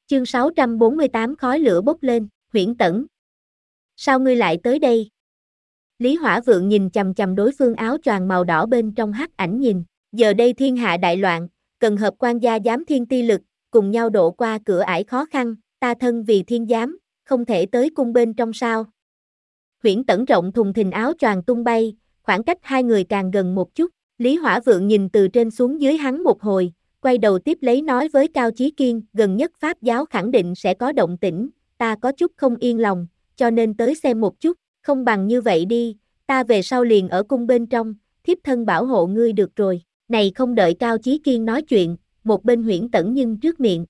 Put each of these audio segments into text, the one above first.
Chương 648 khói lửa bốc lên, Huyễn Tẩn. Sao ngươi lại tới đây? Lý Hỏa Vượng nhìn chằm chằm đối phương áo choàng màu đỏ bên trong hắc ảnh nhìn, giờ đây thiên hạ đại loạn, cần hợp quan gia giám thiên ti lực, cùng nhau độ qua cửa ải khó khăn, ta thân vì thiên giám, không thể tới cung bên trong sao? Huyễn Tẩn rộng thùng thình áo choàng tung bay, khoảng cách hai người càng gần một chút, Lý Hỏa Vượng nhìn từ trên xuống dưới hắn một hồi, quay đầu tiếp lấy nói với Cao Chí Kiên, gần nhất Pháp giáo khẳng định sẽ có động tĩnh, ta có chút không yên lòng, cho nên tới xem một chút, không bằng như vậy đi, ta về sau liền ở cung bên trong, thiếp thân bảo hộ ngươi được rồi. Này không đợi Cao Chí Kiên nói chuyện, một bên Huyễn Tẩn nhưng trước miệng.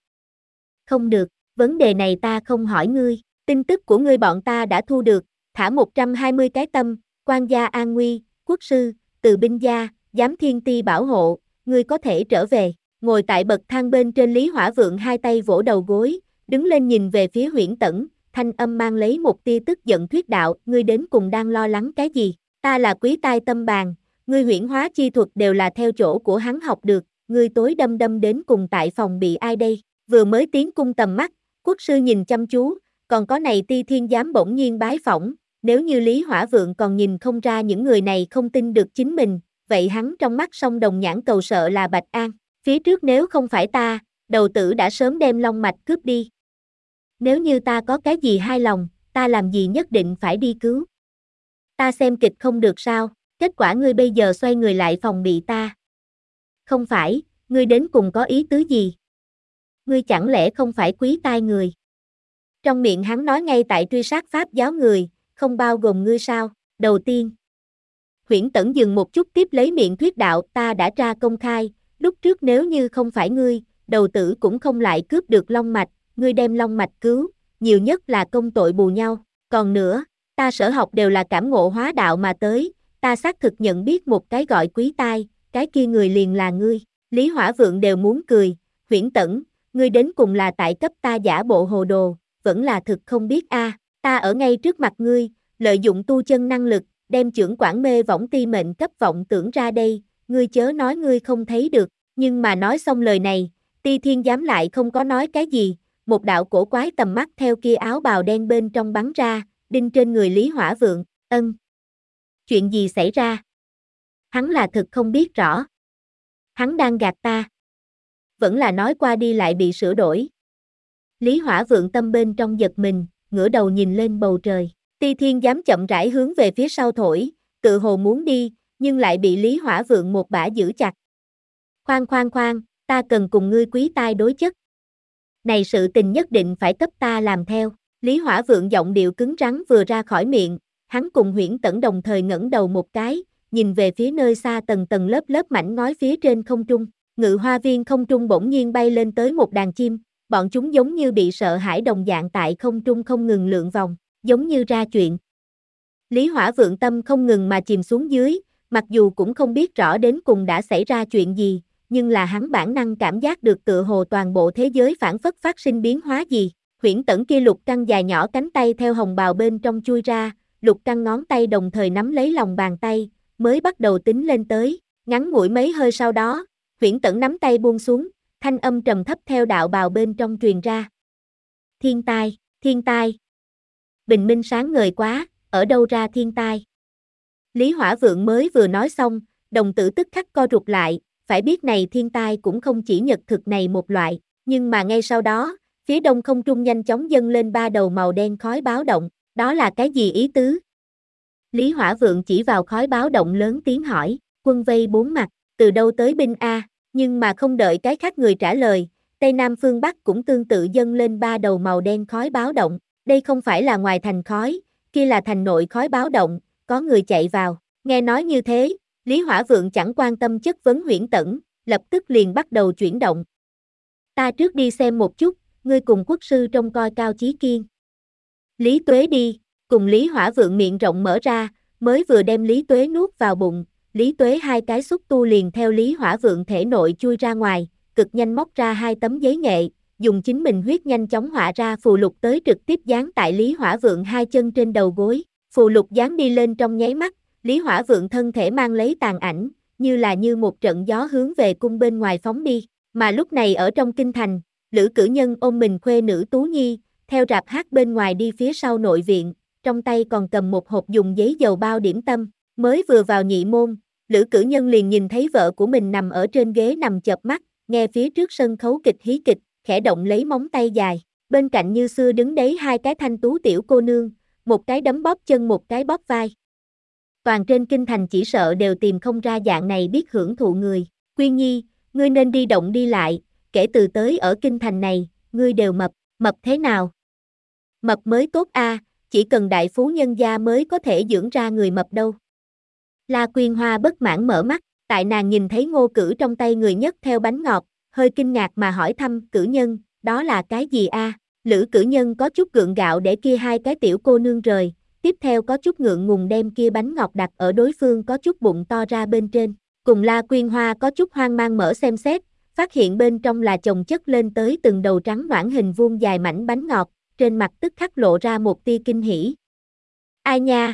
Không được, vấn đề này ta không hỏi ngươi, tin tức của ngươi bọn ta đã thu được, thả 120 cái tâm, quan gia an nguy, quốc sư, từ binh gia, giám thiên ti bảo hộ, ngươi có thể trở về. Ngồi tại bậc thang bên trên Lý Hỏa Vượng hai tay vỗ đầu gối, đứng lên nhìn về phía Huyễn Tẩn, thanh âm mang lấy một tia tức giận thuyết đạo, ngươi đến cùng đang lo lắng cái gì? Ta là Quý Tai Tâm Bàn, ngươi huyễn hóa chi thuật đều là theo chỗ của hắn học được, ngươi tối đâm đâm đến cùng tại phòng bị ai đây? Vừa mới tiến cung tầm mắt, quốc sư nhìn chăm chú, còn có này Ti Thiên giám bỗng nhiên bái phỏng, nếu như Lý Hỏa Vượng còn nhìn không ra những người này không tin được chính mình, vậy hắn trong mắt song đồng nhãn cầu sợ là Bạch An. Phía trước nếu không phải ta, đầu tử đã sớm đem long mạch cướp đi. Nếu như ta có cái gì hai lòng, ta làm gì nhất định phải đi cứu. Ta xem kịch không được sao, kết quả ngươi bây giờ xoay người lại phòng bị ta. Không phải, ngươi đến cùng có ý tứ gì? Ngươi chẳng lẽ không phải Quý Tai người? Trong miệng hắn nói ngay tại truy sát Pháp giáo người, không bao gồm ngươi sao? Đầu tiên, Huyễn Tẩn dừng một chút tiếp lấy miệng thuyết đạo, ta đã tra công khai. Lúc trước nếu như không phải ngươi, đầu tử cũng không lại cướp được long mạch, ngươi đem long mạch cứu, nhiều nhất là công tội bù nhau. Còn nữa, ta sở học đều là cảm ngộ hóa đạo mà tới, ta xác thực nhận biết một cái gọi Quý Tai, cái kia người liền là ngươi. Lý Hỏa Vượng đều muốn cười, Huyễn Tẩn, ngươi đến cùng là tại cấp ta giả bộ hồ đồ, vẫn là thực không biết a. Ta ở ngay trước mặt ngươi, lợi dụng tu chân năng lực, đem chưởng quản mê võng ti mệnh cấp vọng tưởng ra đây. Ngươi chớ nói ngươi không thấy được, nhưng mà nói xong lời này, Ti Thiên giám lại không có nói cái gì, một đạo cổ quái tầm mắt theo kia áo bào đen bên trong bắn ra, đinh trên người Lý Hỏa Vượng, chuyện gì xảy ra? Hắn là thực không biết rõ. Hắn đang gạt ta. Vẫn là nói qua đi lại bị sửa đổi. Lý Hỏa Vượng tâm bên trong giật mình, ngửa đầu nhìn lên bầu trời, Ti Thiên giám chậm rãi hướng về phía sau thổi, tự hồ muốn đi, nhưng lại bị Lý Hỏa Vượng một bả giữ chặt. Khoan, ta cần cùng ngươi Quý Tai đối chất. Này sự tình nhất định phải cấp ta làm theo. Lý Hỏa Vượng giọng điệu cứng rắn vừa ra khỏi miệng, hắn cùng Huyễn Tẩn đồng thời ngẩng đầu một cái, nhìn về phía nơi xa tầng tầng lớp lớp mảnh ngói phía trên không trung. Ngự hoa viên không trung bỗng nhiên bay lên tới một đàn chim, bọn chúng giống như bị sợ hãi đồng dạng tại không trung không ngừng lượn vòng, giống như ra chuyện. Lý Hỏa Vượng tâm không ngừng mà chìm xuống dưới, mặc dù cũng không biết rõ đến cùng đã xảy ra chuyện gì, nhưng là hắn bản năng cảm giác được tựa hồ toàn bộ thế giới phản phất phát sinh biến hóa gì. Huyễn Tẩn kia lục căng dài nhỏ cánh tay theo hồng bào bên trong chui ra, lục căng ngón tay đồng thời nắm lấy lòng bàn tay, mới bắt đầu tính lên tới, ngắn ngủi mấy hơi sau đó, Huyễn Tẩn nắm tay buông xuống, thanh âm trầm thấp theo đạo bào bên trong truyền ra. Thiên tai. Bình minh sáng ngời quá, ở đâu ra thiên tai? Lý Hỏa Vượng mới vừa nói xong, đồng tử tức khắc co rụt lại, phải biết này thiên tai cũng không chỉ nhật thực này một loại, nhưng mà ngay sau đó, phía đông không trung nhanh chóng dâng lên ba đầu màu đen khói báo động, đó là cái gì ý tứ? Lý Hỏa Vượng chỉ vào khói báo động lớn tiếng hỏi, quân vây bốn mặt, từ đâu tới binh a? Nhưng mà không đợi cái khác người trả lời, Tây Nam phương Bắc cũng tương tự dâng lên ba đầu màu đen khói báo động, đây không phải là ngoài thành khói, kia là thành nội khói báo động, có người chạy vào, nghe nói như thế, Lý Hỏa Vượng chẳng quan tâm chất vấn Huyễn Tẩn, lập tức liền bắt đầu chuyển động. Ta trước đi xem một chút, ngươi cùng quốc sư trông coi Cao Chí Kiên. Lý Tuế đi, cùng Lý Hỏa Vượng miệng rộng mở ra, mới vừa đem Lý Tuế nuốt vào bụng, Lý Tuế hai cái xúc tu liền theo Lý Hỏa Vượng thể nội chui ra ngoài, cực nhanh móc ra hai tấm giấy nghệ, dùng chính mình huyết nhanh chóng họa ra phù lục tới trực tiếp dán tại Lý Hỏa Vượng hai chân trên đầu gối, phù lục dán đi lên trong nháy mắt, Lý Hỏa Vượng thân thể mang lấy tàn ảnh, như một trận gió hướng về cung bên ngoài phóng đi, mà lúc này ở trong kinh thành, Lữ Cử Nhân ôm mình khuê nữ Tú Nhi, theo rạp hát bên ngoài đi phía sau nội viện, trong tay còn cầm một hộp dùng giấy dầu bao điểm tâm, mới vừa vào nhị môn, Lữ Cử Nhân liền nhìn thấy vợ của mình nằm ở trên ghế nằm chợp mắt, nghe phía trước sân khấu kịch hí kịch, khẽ động lấy móng tay dài, bên cạnh như xưa đứng đấy hai cái thanh tú tiểu cô nương, một cái đấm bóp chân một cái bóp vai. Toàn trên kinh thành chỉ sợ đều tìm không ra dạng này biết hưởng thụ người. Quyên Nhi, ngươi nên đi động đi lại, kể từ tới ở kinh thành này, ngươi đều mập thế nào? Mập mới tốt a, chỉ cần đại phú nhân gia mới có thể dưỡng ra người mập đâu. La Quyên Hoa bất mãn mở mắt, tại nàng nhìn thấy Ngô Cử trong tay người nhấc theo bánh ngọt, hơi kinh ngạc mà hỏi thăm, Cử Nhân, đó là cái gì a? Lữ Cử Nhân có chút gượng gạo để kia hai cái tiểu cô nương rời, tiếp theo có chút ngượng ngùng đem kia bánh ngọt đặt ở đối phương có chút bụng to ra bên trên, cùng La Quyên Hoa có chút hoang mang mở xem xét, phát hiện bên trong là chồng chất lên tới từng đầu trắng noãn hình vuông dài mảnh bánh ngọt, trên mặt tức khắc lộ ra một tia kinh hỉ. Ai nha?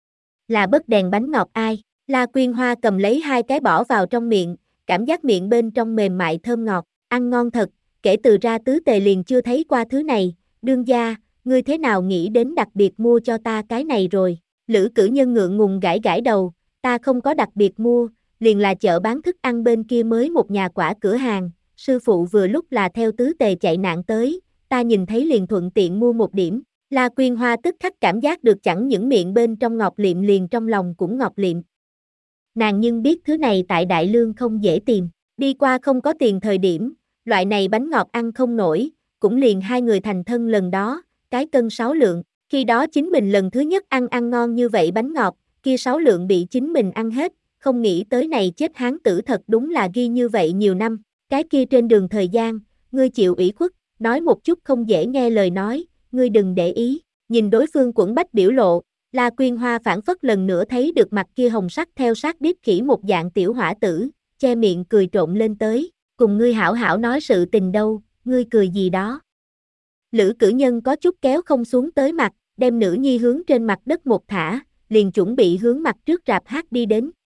Là Bất Đèn bánh ngọt ai? La Quyên Hoa cầm lấy hai cái bỏ vào trong miệng, cảm giác miệng bên trong mềm mại thơm ngọt, ăn ngon thật, kể từ ra tứ tề liền chưa thấy qua thứ này, đương gia, ngươi thế nào nghĩ đến đặc biệt mua cho ta cái này rồi? Lữ Cử Nhân ngượng ngùng gãi gãi đầu, ta không có đặc biệt mua, liền là chợ bán thức ăn bên kia mới một nhà quả cửa hàng, sư phụ vừa lúc là theo tứ tề chạy nạn tới, ta nhìn thấy liền thuận tiện mua một điểm. La Quyên Hoa tức khắc cảm giác được chẳng những miệng bên trong ngọt liệm liền trong lòng cũng ngọt liệm. Nàng nhưng biết thứ này tại Đại Lương không dễ tìm, đi qua không có tiền thời điểm, loại này bánh ngọt ăn không nổi, cũng liền hai người thành thân lần đó, cái cân 6 lượng, khi đó chính mình lần thứ nhất ăn ngon như vậy bánh ngọt, kia 6 lượng bị chính mình ăn hết, không nghĩ tới này chết hán tử thật đúng là ghi như vậy nhiều năm, cái kia trên đường thời gian, ngươi chịu ủy khuất, nói một chút không dễ nghe lời nói, ngươi đừng để ý, nhìn đối phương quẫn bách biểu lộ, La Quyên Hoa phản phất lần nữa thấy được mặt kia hồng sắc theo sát điếc khỉ một dạng tiểu hỏa tử, che miệng cười trộn lên tới, cùng ngươi hảo hảo nói sự tình đâu, ngươi cười gì đó. Lữ Cử Nhân có chút kéo không xuống tới mặt, đem nữ nhi hướng trên mặt đất một thả, liền chuẩn bị hướng mặt trước rạp hát đi đến,